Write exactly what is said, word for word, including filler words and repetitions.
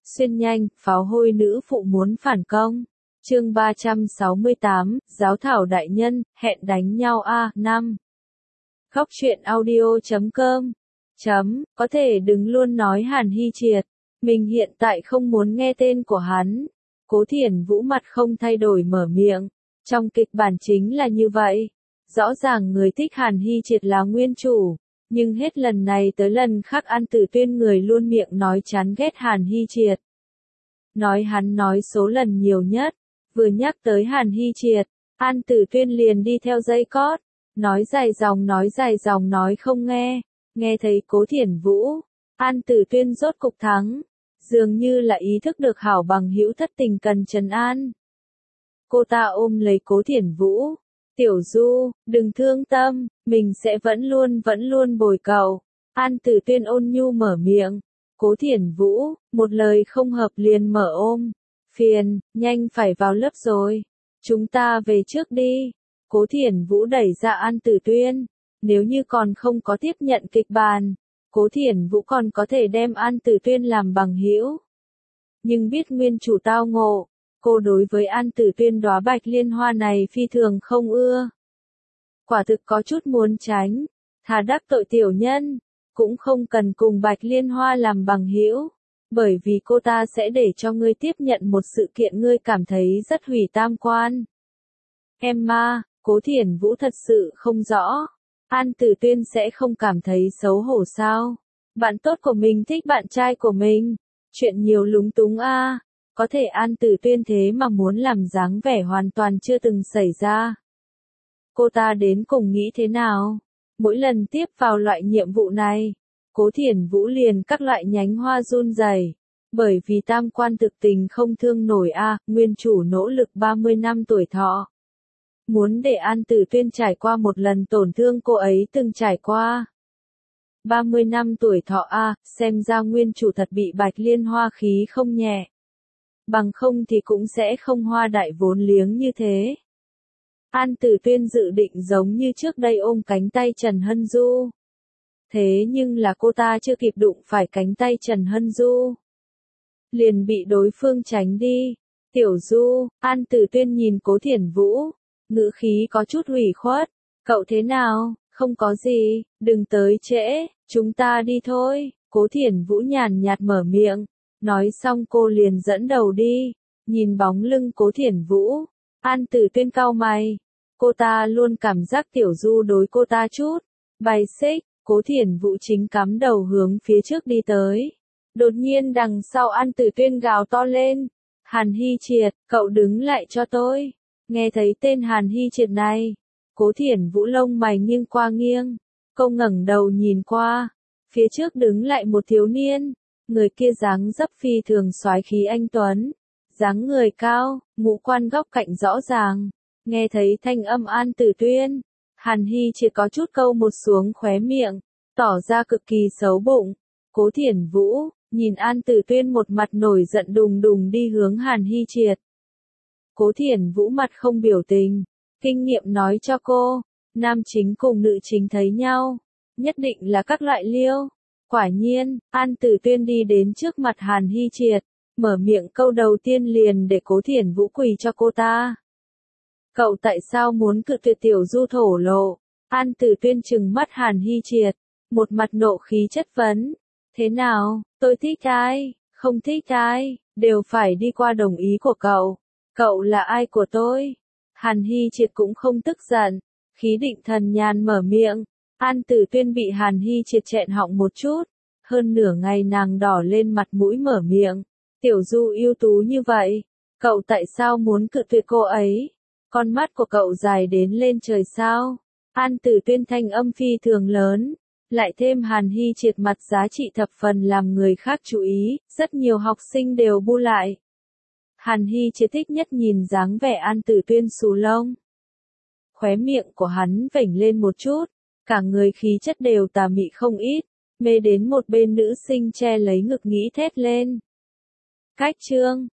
Xuyên nhanh, pháo hôi nữ phụ muốn phản công. Chương ba trăm sáu mươi tám, Giáo thảo đại nhân, hẹn đánh nhau a, năm. Góc truyện audio chấm com. Chấm, có thể đừng luôn nói Hàn Hy Triệt. Mình hiện tại không muốn nghe tên của hắn. Cố Thiển Vũ mặt không thay đổi mở miệng. Trong kịch bản chính là như vậy. Rõ ràng người thích Hàn Hy Triệt là nguyên chủ. Nhưng hết lần này tới lần khác An Tử Tuyên người luôn miệng nói chán ghét Hàn Hy Triệt. Nói hắn nói số lần nhiều nhất. Vừa nhắc tới Hàn Hy Triệt, An Tử Tuyên liền đi theo dây cót. Nói dài dòng nói dài dòng nói không nghe. Nghe thấy Cố Thiển Vũ, An Tử Tuyên rốt cục thắng. Dường như là ý thức được hảo bằng hữu thất tình cần trấn an. Cô ta ôm lấy Cố Thiển Vũ. Tiểu Du, đừng thương tâm, mình sẽ vẫn luôn vẫn luôn bồi cậu. An Tử Tuyên ôn nhu mở miệng. Cố Thiển Vũ, một lời không hợp liền mở ôm. Phiền, nhanh phải vào lớp rồi. Chúng ta về trước đi. Cố Thiển Vũ đẩy ra An Tử Tuyên. Nếu như còn không có tiếp nhận kịch bản, Cố Thiển Vũ còn có thể đem An Tử Tuyên làm bằng hữu. Nhưng biết nguyên chủ tao ngộ, cô đối với An Tử Tuyên đóa bạch liên hoa này phi thường không ưa. Quả thực có chút muốn tránh, thà đắc tội tiểu nhân, cũng không cần cùng bạch liên hoa làm bằng hữu, bởi vì cô ta sẽ để cho ngươi tiếp nhận một sự kiện ngươi cảm thấy rất hủy tam quan. Emma, Cố Thiển Vũ thật sự không rõ. An Tử Tuyên sẽ không cảm thấy xấu hổ sao? Bạn tốt của mình thích bạn trai của mình. Chuyện nhiều lúng túng a. À. Có thể An Tử Tuyên thế mà muốn làm dáng vẻ hoàn toàn chưa từng xảy ra. Cô ta đến cùng nghĩ thế nào? Mỗi lần tiếp vào loại nhiệm vụ này, Cố Thiển Vũ liền các loại nhánh hoa run rẩy. Bởi vì tam quan thực tình không thương nổi a, à, nguyên chủ nỗ lực ba mươi năm tuổi thọ. Muốn để An Tử Tuyên trải qua một lần tổn thương cô ấy từng trải qua. ba mươi năm tuổi thọ a, à, xem ra nguyên chủ thật bị bạch liên hoa khí không nhẹ. Bằng không thì cũng sẽ không hoa đại vốn liếng như thế. An Tử Tuyên dự định giống như trước đây ôm cánh tay Trần Hân Du. Thế nhưng là cô ta chưa kịp đụng phải cánh tay Trần Hân Du. Liền bị đối phương tránh đi. Tiểu Du, An Tử Tuyên nhìn Cố Thiển Vũ. Ngữ khí có chút hủy khuất. Cậu thế nào? Không có gì, đừng tới trễ, chúng ta đi thôi. Cố Thiển Vũ nhàn nhạt mở miệng. Nói xong cô liền dẫn đầu đi. Nhìn bóng lưng Cố Thiển Vũ, An Tử Tuyên cau mày. Cô ta luôn cảm giác Tiểu Du đối cô ta chút bài xích. Cố Thiển Vũ chính cắm đầu hướng phía trước đi tới. Đột nhiên đằng sau An Tử Tuyên gào to lên. Hàn Hy Triệt, cậu đứng lại cho tôi. Nghe thấy tên Hàn Hy Triệt này, Cố Thiển Vũ lông mày nghiêng qua nghiêng. Cô ngẩng đầu nhìn qua. Phía trước đứng lại một thiếu niên. Người kia dáng dấp phi thường soái khí anh tuấn. Dáng người cao, ngũ quan góc cạnh rõ ràng. Nghe thấy thanh âm An Tử Tuyên, Hàn Hy chỉ có chút câu một xuống khóe miệng, tỏ ra cực kỳ xấu bụng. Cố Thiển Vũ, nhìn An Tử Tuyên một mặt nổi giận đùng đùng đi hướng Hàn Hy Triệt. Cố Thiển Vũ mặt không biểu tình, kinh nghiệm nói cho cô, nam chính cùng nữ chính thấy nhau, nhất định là các loại liêu. Quả nhiên, An Tử Tuyên đi đến trước mặt Hàn Hy Triệt, mở miệng câu đầu tiên liền để Cố Thiển Vũ quỳ cho cô ta. Cậu tại sao muốn cự tuyệt Tiểu Du thổ lộ? An Tử Tuyên trừng mắt Hàn Hy Triệt, một mặt nộ khí chất vấn. Thế nào, tôi thích ai, không thích ai, đều phải đi qua đồng ý của cậu. Cậu là ai của tôi? Hàn Hy Triệt cũng không tức giận, khí định thần nhàn mở miệng. An Tử Tuyên bị Hàn Hy Triệt chẹn họng một chút, hơn nửa ngày nàng đỏ lên mặt mũi mở miệng. Tiểu Du ưu tú như vậy, cậu tại sao muốn cự tuyệt cô ấy? Con mắt của cậu dài đến lên trời sao? An Tử Tuyên thanh âm phi thường lớn, lại thêm Hàn Hy Triệt mặt giá trị thập phần làm người khác chú ý, rất nhiều học sinh đều bu lại. Hàn Hy Triệt thích nhất nhìn dáng vẻ An Tử Tuyên xù lông. Khóe miệng của hắn vểnh lên một chút, cả người khí chất đều tà mị không ít, mê đến một bên nữ sinh che lấy ngực nghĩ thét lên. Cách chương